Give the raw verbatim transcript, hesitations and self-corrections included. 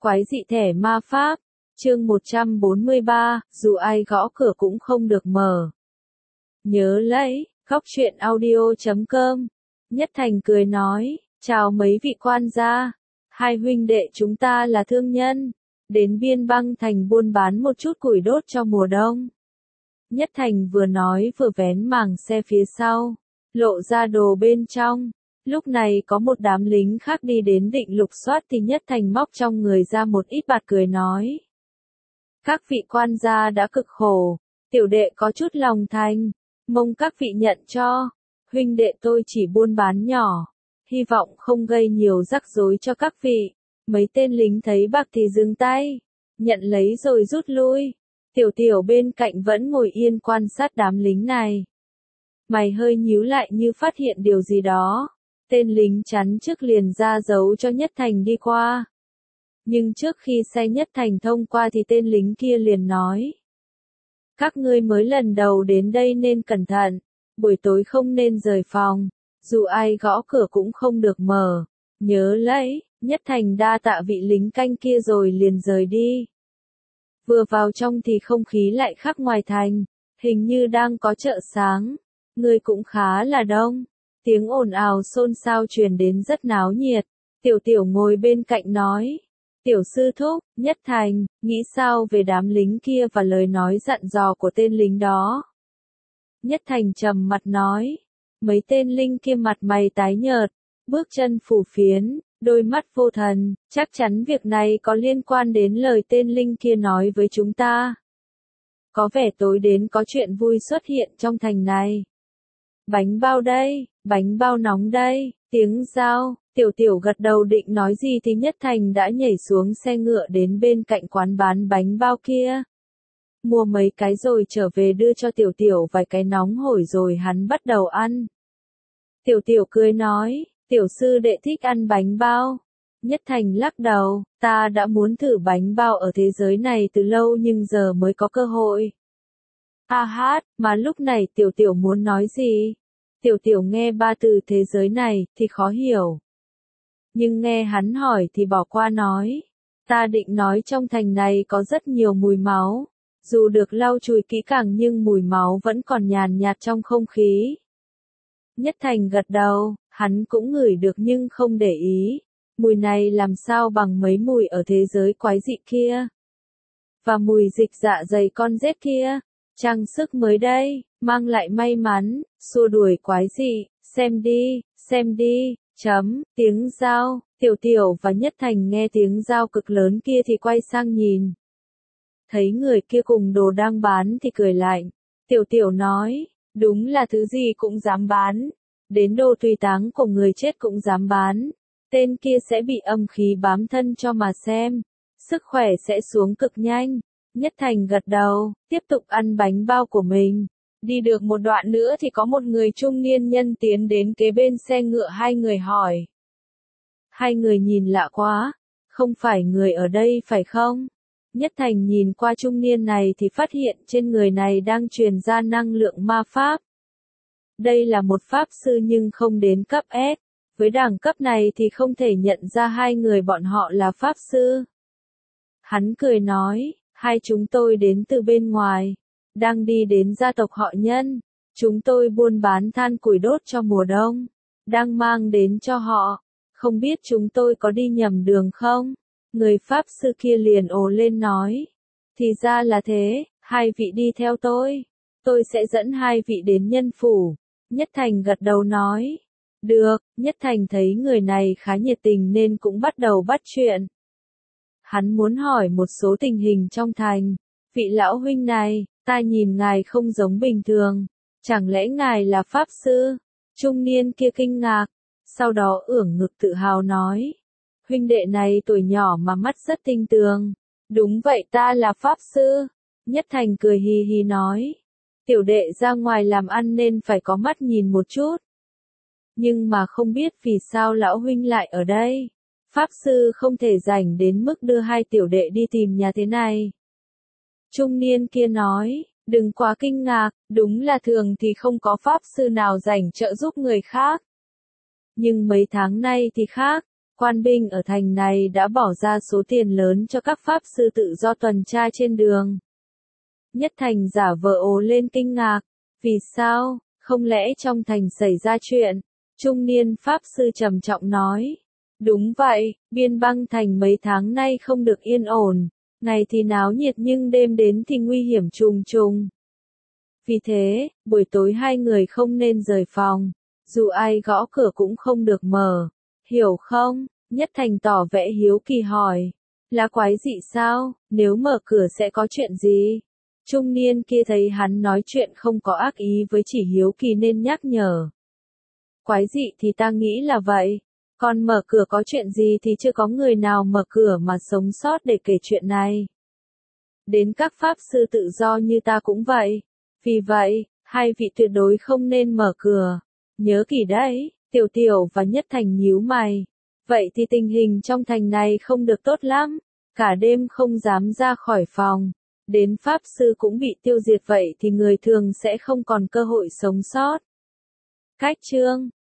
Quái dị thẻ ma pháp, chương một trăm bốn mươi ba, dù ai gõ cửa cũng không được mở. Nhớ lấy, góc truyện audio chấm com. Nhất Thành cười nói, chào mấy vị quan gia, hai huynh đệ chúng ta là thương nhân, đến Biên Băng Thành buôn bán một chút củi đốt cho mùa đông. Nhất Thành vừa nói vừa vén màng xe phía sau, lộ ra đồ bên trong. Lúc này có một đám lính khác đi đến định lục soát thì Nhất Thành móc trong người ra một ít bạc cười nói. Các vị quan gia đã cực khổ, tiểu đệ có chút lòng thành, mong các vị nhận cho, huynh đệ tôi chỉ buôn bán nhỏ, hy vọng không gây nhiều rắc rối cho các vị. Mấy tên lính thấy bạc thì dừng tay, nhận lấy rồi rút lui. Tiểu tiểu bên cạnh vẫn ngồi yên quan sát đám lính này. Mày hơi nhíu lại như phát hiện điều gì đó. Tên lính chắn trước liền ra dấu cho Nhất Thành đi qua. Nhưng trước khi xe Nhất Thành thông qua thì tên lính kia liền nói. Các ngươi mới lần đầu đến đây nên cẩn thận, buổi tối không nên rời phòng, dù ai gõ cửa cũng không được mở. Nhớ lấy, Nhất Thành đa tạ vị lính canh kia rồi liền rời đi. Vừa vào trong thì không khí lại khác ngoài thành, hình như đang có chợ sáng, người cũng khá là đông. Tiếng ồn ào xôn xao truyền đến rất náo nhiệt. Tiểu tiểu ngồi bên cạnh nói. Tiểu sư thúc, Nhất Thành, nghĩ sao về đám lính kia và lời nói dặn dò của tên lính đó? Nhất Thành trầm mặt nói. Mấy tên lính kia mặt mày tái nhợt, bước chân phù phiến, đôi mắt vô thần, chắc chắn việc này có liên quan đến lời tên lính kia nói với chúng ta. Có vẻ tối đến có chuyện vui xuất hiện trong thành này. Bánh bao đây, bánh bao nóng đây, tiếng dao, tiểu tiểu gật đầu định nói gì thì Nhất Thành đã nhảy xuống xe ngựa đến bên cạnh quán bán bánh bao kia. Mua mấy cái rồi trở về đưa cho tiểu tiểu vài cái nóng hổi rồi hắn bắt đầu ăn. Tiểu tiểu cười nói, tiểu sư đệ thích ăn bánh bao. Nhất Thành lắc đầu, ta đã muốn thử bánh bao ở thế giới này từ lâu nhưng giờ mới có cơ hội. Ha hát, mà lúc này tiểu tiểu muốn nói gì? Tiểu tiểu nghe ba từ thế giới này thì khó hiểu. Nhưng nghe hắn hỏi thì bỏ qua nói. Ta định nói trong thành này có rất nhiều mùi máu. Dù được lau chùi kỹ càng nhưng mùi máu vẫn còn nhàn nhạt trong không khí. Nhất Thành gật đầu, hắn cũng ngửi được nhưng không để ý. Mùi này làm sao bằng mấy mùi ở thế giới quái dị kia. Và mùi dịch dạ dày con rết kia. Trang sức mới đây, mang lại may mắn, xua đuổi quái dị, xem đi, xem đi, chấm, tiếng dao, tiểu tiểu và Nhất Thành nghe tiếng dao cực lớn kia thì quay sang nhìn. Thấy người kia cùng đồ đang bán thì cười lạnh, tiểu tiểu nói, đúng là thứ gì cũng dám bán, đến đồ tùy táng của người chết cũng dám bán, tên kia sẽ bị âm khí bám thân cho mà xem, sức khỏe sẽ xuống cực nhanh. Nhất Thành gật đầu, tiếp tục ăn bánh bao của mình. Đi được một đoạn nữa thì có một người trung niên nhân tiến đến kế bên xe ngựa hai người hỏi. Hai người nhìn lạ quá, không phải người ở đây phải không? Nhất Thành nhìn qua trung niên này thì phát hiện trên người này đang truyền ra năng lượng ma pháp. Đây là một pháp sư nhưng không đến cấp S, với đẳng cấp này thì không thể nhận ra hai người bọn họ là pháp sư. Hắn cười nói. Hai chúng tôi đến từ bên ngoài, đang đi đến gia tộc họ Nhân, chúng tôi buôn bán than củi đốt cho mùa đông, đang mang đến cho họ, không biết chúng tôi có đi nhầm đường không? Người pháp sư kia liền ồ lên nói, thì ra là thế, hai vị đi theo tôi, tôi sẽ dẫn hai vị đến Nhân phủ. Nhất Thành gật đầu nói, được, Nhất Thành thấy người này khá nhiệt tình nên cũng bắt đầu bắt chuyện. Hắn muốn hỏi một số tình hình trong thành. Vị lão huynh này, ta nhìn ngài không giống bình thường. Chẳng lẽ ngài là pháp sư? Trung niên kia kinh ngạc. Sau đó ưỡn ngực tự hào nói. Huynh đệ này tuổi nhỏ mà mắt rất tinh tường. Đúng vậy ta là pháp sư. Nhất Thành cười hì hì nói. Tiểu đệ ra ngoài làm ăn nên phải có mắt nhìn một chút. Nhưng mà không biết vì sao lão huynh lại ở đây. Pháp sư không thể rảnh đến mức đưa hai tiểu đệ đi tìm nhà thế này. Trung niên kia nói, đừng quá kinh ngạc, đúng là thường thì không có pháp sư nào rảnh trợ giúp người khác. Nhưng mấy tháng nay thì khác, Quan binh ở thành này đã bỏ ra số tiền lớn cho các pháp sư tự do tuần tra trên đường. Nhất Thành giả vờ ồ lên kinh ngạc. Vì sao, không lẽ trong thành xảy ra chuyện? Trung niên pháp sư trầm trọng nói. Đúng vậy, Biên Băng thành mấy tháng nay không được yên ổn. Ngày thì náo nhiệt nhưng đêm đến thì nguy hiểm trùng trùng. Vì thế, buổi tối hai người không nên rời phòng. Dù ai gõ cửa cũng không được mở. Hiểu không? Nhất Thành tỏ vẻ hiếu kỳ hỏi. Là quái dị sao? Nếu mở cửa sẽ có chuyện gì? Trung niên kia thấy hắn nói chuyện không có ác ý với chỉ hiếu kỳ nên nhắc nhở. Quái dị thì ta nghĩ là vậy. Còn mở cửa có chuyện gì thì chưa có người nào mở cửa mà sống sót để kể chuyện này. Đến các pháp sư tự do như ta cũng vậy. Vì vậy, hai vị tuyệt đối không nên mở cửa. Nhớ kỹ đấy, Tiểu Tiểu và Nhất Thành nhíu mày. Vậy thì tình hình trong thành này không được tốt lắm. Cả đêm không dám ra khỏi phòng. Đến pháp sư cũng bị tiêu diệt vậy thì người thường sẽ không còn cơ hội sống sót. Cách chương